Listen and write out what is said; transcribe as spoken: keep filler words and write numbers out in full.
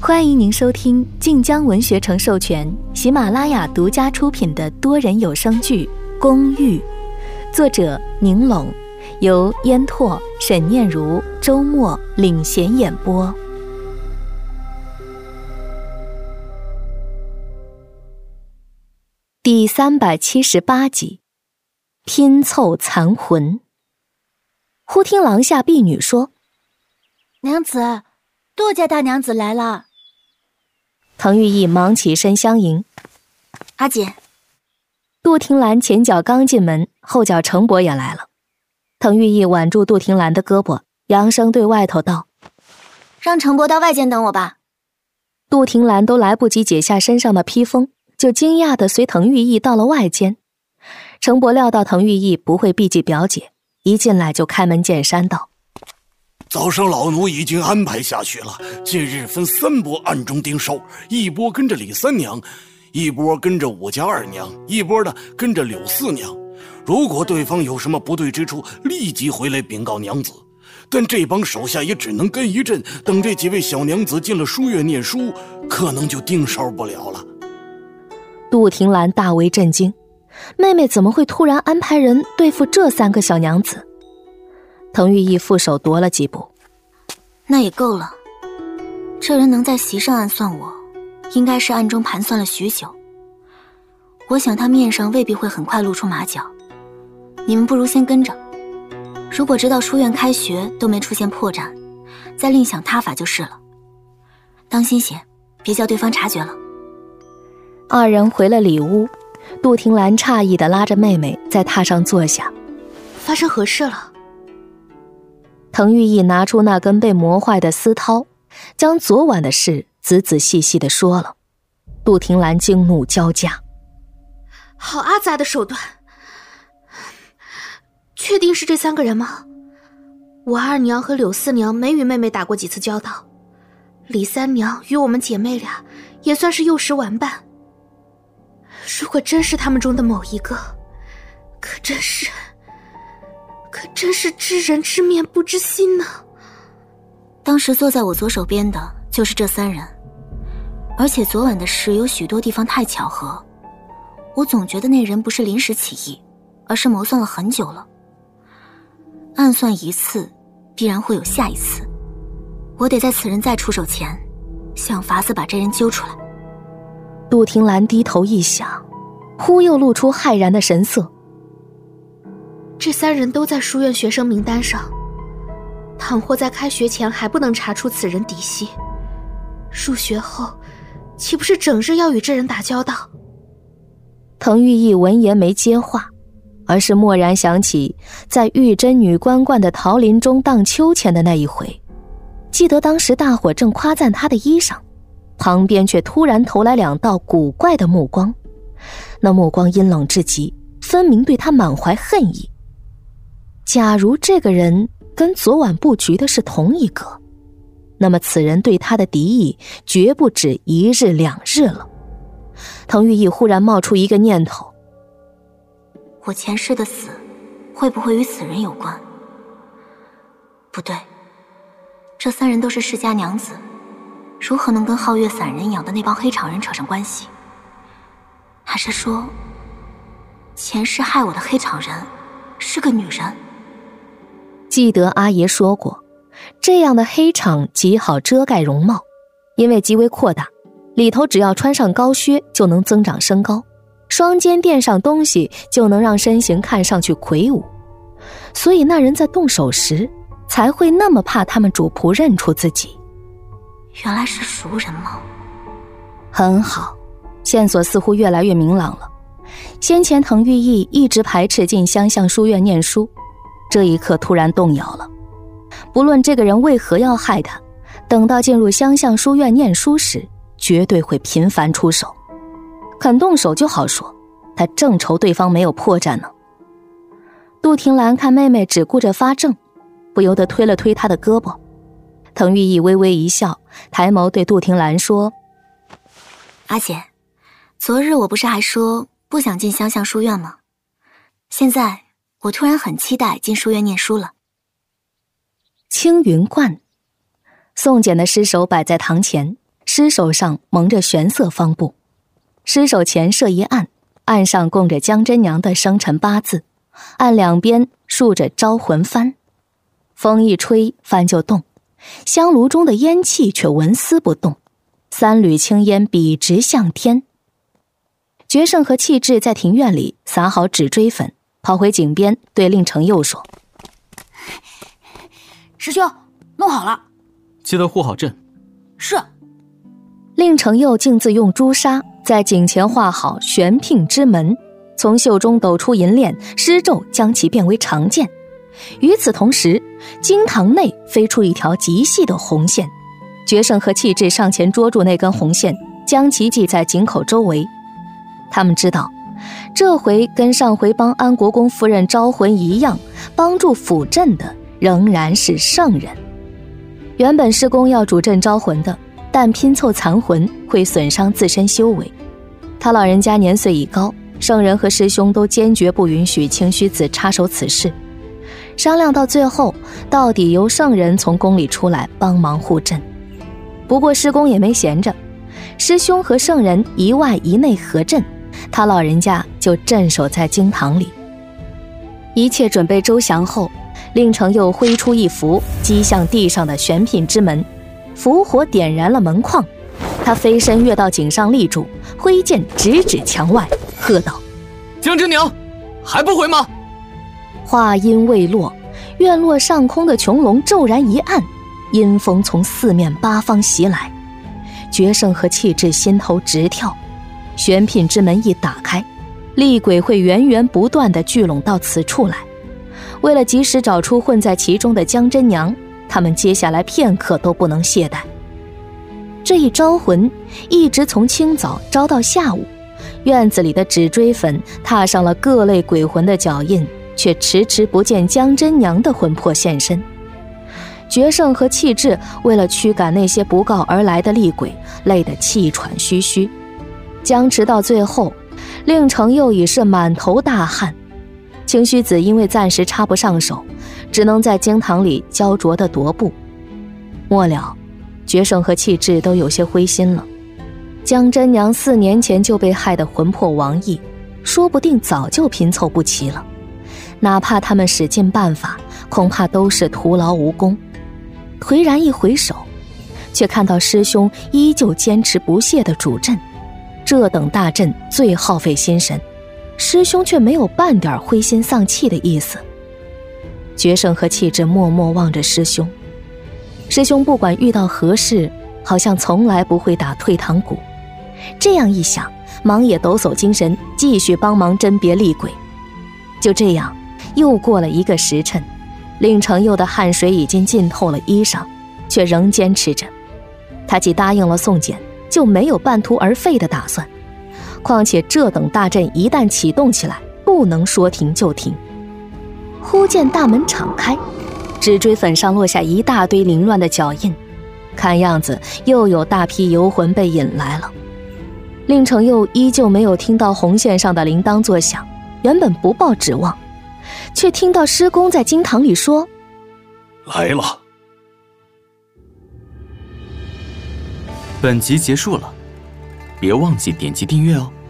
欢迎您收听晋江文学城授权、喜马拉雅独家出品的多人有声剧《公寓》，作者宁拢，由烟拓、沈念如、周末领衔演播。第三百七十八集，拼凑残魂。忽听廊下婢女说：“ 娘子，杜家大娘子来了。” 滕玉意忙起身相迎。 阿姐。 杜婷兰前脚刚进门，后脚程伯也来了。滕玉意挽住杜婷兰的胳膊，扬声对外头道：“ 让程伯到外间等我吧。” 杜婷兰都来不及解下身上的披风，就惊讶地随滕玉意到了外间。程伯料到滕玉意不会避忌表姐，一进来就开门见山道：“ 早上老奴已经安排下去了，近日分三波暗中盯梢，一波跟着李三娘，一波跟着武家二娘，一波的跟着柳四娘。如果对方有什么不对之处，立即回来禀告娘子。但这帮手下也只能跟一阵，等这几位小娘子进了书院念书，可能就盯梢不了了。” 杜婷兰大为震惊，妹妹怎么会突然安排人对付这三个小娘子？滕玉意负手踱了几步：“ 那也够了。这人能在席上暗算我，应该是暗中盘算了许久。我想他面上未必会很快露出马脚，你们不如先跟着。如果直到书院开学都没出现破绽，再另想他法就是了。当心些，别叫对方察觉了。” 二人回了里屋，杜婷兰诧异地拉着妹妹在榻上坐下：“ 发生何事了？” 滕玉意拿出那根被磨坏的丝绦，将昨晚的事仔仔细细地说了。杜婷兰惊怒交加：“ 好阿杂的手段！确定是这三个人吗？我二娘和柳四娘没与妹妹打过几次交道，李三娘与我们姐妹俩也算是幼时玩伴。如果真是他们中的某一个，可真是可真是知人知面不知心呢。” 当时坐在我左手边的就是这三人，而且昨晚的事有许多地方太巧合，我总觉得那人不是临时起意，而是谋算了很久了。暗算一次，必然会有下一次，我得在此人再出手前想法子把这人揪出来。 杜婷兰低头一想，忽又露出骇然的神色：“ 这三人都在书院学生名单上，倘或在开学前还不能查出此人底细，入学后岂不是整日要与这人打交道？” 滕玉意闻言没接话，而是蓦然想起在玉真女官观的桃林中荡秋千的那一回，记得当时大伙正夸赞她的衣裳，旁边却突然投来两道古怪的目光，那目光阴冷至极，分明对她满怀恨意。假如这个人跟昨晚布局的是同一个，那么此人对她的敌意绝不止一日两日了。滕玉意忽然冒出一个念头： 我前世的死会不会与此人有关？不对，这三人都是世家娘子，如何能跟皓月散人养的那帮黑场人扯上关系？还是说前世害我的黑场人是个女人？ 记得阿爷说过，这样的黑场极好遮盖容貌，因为极为扩大，里头只要穿上高靴就能增长身高，双肩垫上东西就能让身形看上去魁梧，所以那人在动手时才会那么怕他们主仆认出自己。 原来是熟人吗？ 很好，线索似乎越来越明朗了。先前滕玉意一直排斥进湘巷书院念书，这一刻突然动摇了。不论这个人为何要害他，等到进入湘巷书院念书时，绝对会频繁出手。肯动手就好说，他正愁对方没有破绽呢。杜婷兰看妹妹只顾着发怔，不由得推了推她的胳膊。滕玉意微微一笑，抬眸对杜婷兰说：“ 阿姐，昨日我不是还说不想进湘巷书院吗？现在我突然很期待进书院念书了。”青云观，宋简的尸首摆在堂前， 尸首上蒙着玄色方布，尸首前设一案，案上供着江真娘的生辰八字，案两边竖着招魂幡。风一吹，幡就动，香炉中的烟气却纹丝不动，三缕青烟笔直向天。决胜和气质在庭院里撒好纸锥粉，跑回井边对令成佑说： 师兄，弄好了， 记得护好阵。 是。 令成佑径自用朱砂在井前画好玄牝之门，从袖中抖出银链，施咒将其变为长剑。与此同时，经堂内飞出一条极细的红线，决胜和气质上前捉住那根红线，将其系在井口周围。他们知道，这回跟上回帮安国公夫人招魂一样，帮助辅阵的仍然是圣人。原本师公要主阵招魂的，但拼凑残魂会损伤自身修为。他老人家年岁已高，圣人和师兄都坚决不允许清虚子插手此事。商量到最后，到底由圣人从宫里出来帮忙护阵。不过师公也没闲着，师兄和圣人一外一内合阵，他老人家就镇守在经堂里。一切准备周详后，令成又挥出一符，击向地上的玄牝之门，符火点燃了门框。他飞身跃到井上立住，挥剑直指墙外，喝道： 江真娘，还不回吗？ 话音未落，院落上空的穹隆骤然一暗，阴风从四面八方袭来。决胜和气质心头直跳，玄牝之门一打开，厉鬼会源源不断地聚拢到此处来。为了及时找出混在其中的江真娘，他们接下来片刻都不能懈怠。这一招魂一直从清早招到下午，院子里的纸锥粉踏上了各类鬼魂的脚印，却迟迟不见江真娘的魂魄现身。决胜和气质为了驱赶那些不告而来的厉鬼，累得气喘吁吁。僵持到最后，令成又已是满头大汗。清虚子因为暂时插不上手，只能在经堂里焦灼地踱步。末了，决胜和气质都有些灰心了。江真娘四年前就被害得魂魄亡佚，说不定早就拼凑不齐了。哪怕他们使尽办法，恐怕都是徒劳无功。颓然一回首，却看到师兄依旧坚持不懈地主阵。这等大阵最耗费心神，师兄却没有半点灰心丧气的意思。决胜和气质默默望着师兄，师兄不管遇到何事，好像从来不会打退堂鼓。这样一想，忙也抖擞精神，继续帮忙甄别厉鬼。就这样，又过了一个时辰，令成佑的汗水已经浸透了衣裳，却仍坚持着。他既答应了宋简，就没有半途而废的打算。况且这等大阵一旦启动起来，不能说停就停。忽见大门敞开，纸锥粉上落下一大堆凌乱的脚印，看样子又有大批游魂被引来了。令成佑依旧没有听到红线上的铃铛作响，原本不抱指望，却听到师公在经堂里说： 来了。 本集结束了，别忘记点击订阅哦。